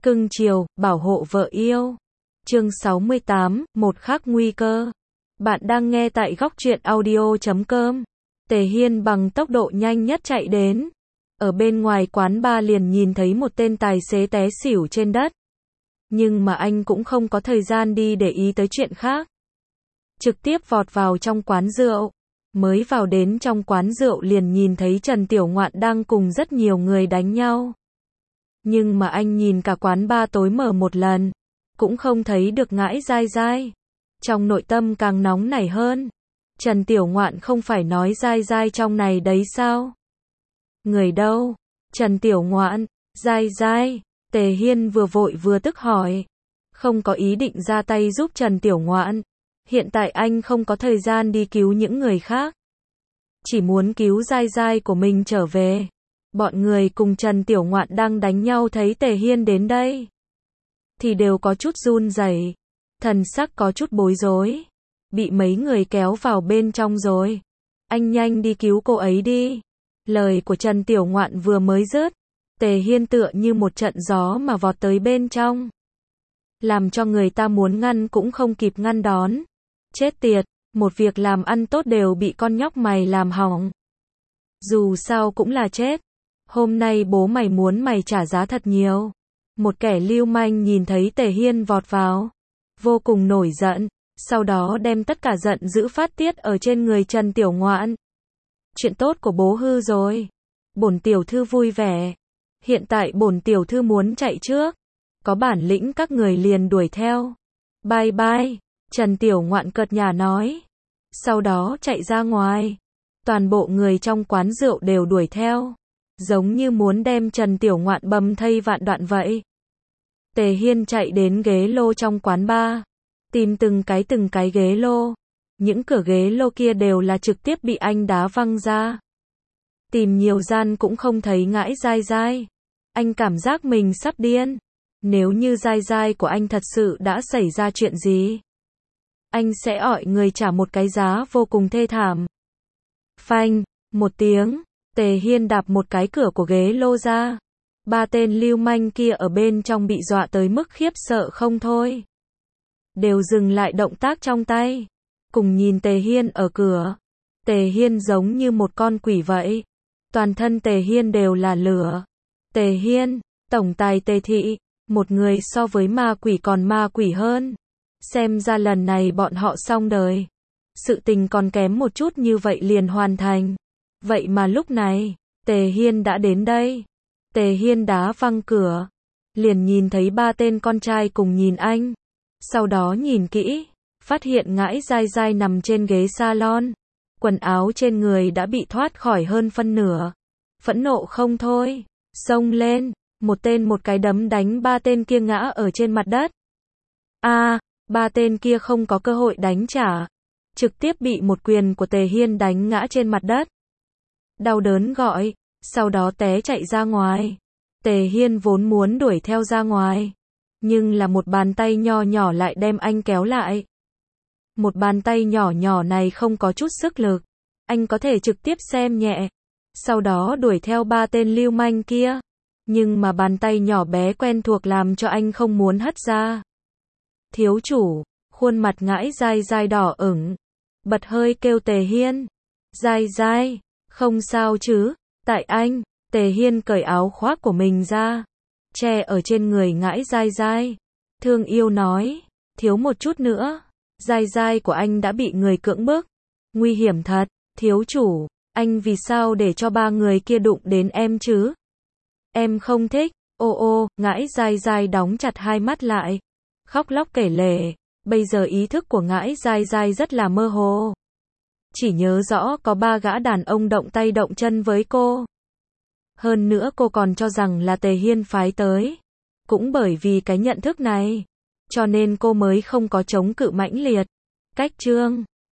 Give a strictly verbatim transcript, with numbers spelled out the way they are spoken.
Cưng chiều, bảo hộ vợ yêu. Chương sáu mươi tám, một khắc nguy cơ. Bạn đang nghe tại góc truyện audio chấm com. Tề Hiên bằng tốc độ nhanh nhất chạy đến. Ở bên ngoài quán bar liền nhìn thấy một tên tài xế té xỉu trên đất. Nhưng mà anh cũng không có thời gian đi để ý tới chuyện khác. Trực tiếp vọt vào trong quán rượu. Mới vào đến trong quán rượu liền nhìn thấy Trần Tiểu Ngoạn đang cùng rất nhiều người đánh nhau. Nhưng mà anh nhìn cả quán bar tối mở một lần, cũng không thấy được Ngãi Dai Dai. Trong nội tâm càng nóng nảy hơn. Trần Tiểu Ngoạn không phải nói Dai Dai trong này đấy sao? Người đâu? Trần Tiểu Ngoạn, Dai Dai. Tề Hiên vừa vội vừa tức hỏi. Không có ý định ra tay giúp Trần Tiểu Ngoạn. Hiện tại anh không có thời gian đi cứu những người khác. Chỉ muốn cứu Dai Dai của mình trở về. Bọn người cùng Trần Tiểu Ngoạn đang đánh nhau thấy Tề Hiên đến đây. Thì đều có chút run rẩy, thần sắc có chút bối rối. Bị mấy người kéo vào bên trong rồi. Anh nhanh đi cứu cô ấy đi. Lời của Trần Tiểu Ngoạn vừa mới dứt. Tề Hiên tựa như một trận gió mà vọt tới bên trong. Làm cho người ta muốn ngăn cũng không kịp ngăn đón. Chết tiệt, một việc làm ăn tốt đều bị con nhóc mày làm hỏng. Dù sao cũng là chết. Hôm nay bố mày muốn mày trả giá thật nhiều. Một kẻ lưu manh nhìn thấy Tề Hiên vọt vào. Vô cùng nổi giận. Sau đó đem tất cả giận dữ phát tiết ở trên người Trần Tiểu Ngoạn. Chuyện tốt của bố hư rồi. Bổn tiểu thư vui vẻ. Hiện tại bổn tiểu thư muốn chạy trước. Có bản lĩnh các người liền đuổi theo. Bye bye. Trần Tiểu Ngoạn cợt nhả nói. Sau đó chạy ra ngoài. Toàn bộ người trong quán rượu đều đuổi theo. Giống như muốn đem Trần Tiểu Ngoạn bầm thây vạn đoạn vậy. Tề Hiên chạy đến ghế lô trong quán bar. Tìm từng cái từng cái ghế lô. Những cửa ghế lô kia đều là trực tiếp bị anh đá văng ra. Tìm nhiều gian cũng không thấy Ngãi Dai Dai. Anh cảm giác mình sắp điên. Nếu như Dai Dai của anh thật sự đã xảy ra chuyện gì, anh sẽ ọi người trả một cái giá vô cùng thê thảm. Phanh, một tiếng, Tề Hiên đạp một cái cửa của ghế lô ra. Ba tên lưu manh kia ở bên trong bị dọa tới mức khiếp sợ không thôi. Đều dừng lại động tác trong tay. Cùng nhìn Tề Hiên ở cửa. Tề Hiên giống như một con quỷ vậy. Toàn thân Tề Hiên đều là lửa. Tề Hiên, tổng tài Tề Thị, một người so với ma quỷ còn ma quỷ hơn. Xem ra lần này bọn họ xong đời. Sự tình còn kém một chút như vậy liền hoàn thành. Vậy mà lúc này, Tề Hiên đã đến đây. Tề Hiên đá văng cửa. Liền nhìn thấy ba tên con trai cùng nhìn anh. Sau đó nhìn kỹ, phát hiện Ngãi Dai Dai nằm trên ghế salon. Quần áo trên người đã bị thoát khỏi hơn phân nửa. Phẫn nộ không thôi. Xông lên, một tên một cái đấm đánh ba tên kia ngã ở trên mặt đất. A, à, ba tên kia không có cơ hội đánh trả. Trực tiếp bị một quyền của Tề Hiên đánh ngã trên mặt đất. Đau đớn gọi, sau đó té chạy ra ngoài. Tề Hiên vốn muốn đuổi theo ra ngoài. Nhưng là một bàn tay nho nhỏ lại đem anh kéo lại. Một bàn tay nhỏ nhỏ này không có chút sức lực. Anh có thể trực tiếp xem nhẹ. Sau đó đuổi theo ba tên lưu manh kia. Nhưng mà bàn tay nhỏ bé quen thuộc làm cho anh không muốn hất ra. Thiếu chủ, khuôn mặt Ngãi Dai Dai đỏ ửng. Bật hơi kêu Tề Hiên. Dai Dai, không sao chứ, tại anh. Tề Hiên cởi áo khoác của mình ra. Che ở trên người Ngãi Dai Dai. Thương yêu nói, thiếu một chút nữa. Dai Dai của anh đã bị người cưỡng bức. Nguy hiểm thật, thiếu chủ, anh vì sao để cho ba người kia đụng đến em chứ? Em không thích, ô ô, Ngãi Dai Dai đóng chặt hai mắt lại. Khóc lóc kể lể, bây giờ ý thức của Ngãi Dai Dai rất là mơ hồ. Chỉ nhớ rõ có ba gã đàn ông động tay động chân với cô. Hơn nữa cô còn cho rằng là Tề Hiên phái tới. Cũng bởi vì cái nhận thức này, cho nên cô mới không có chống cự mãnh liệt. Cách chương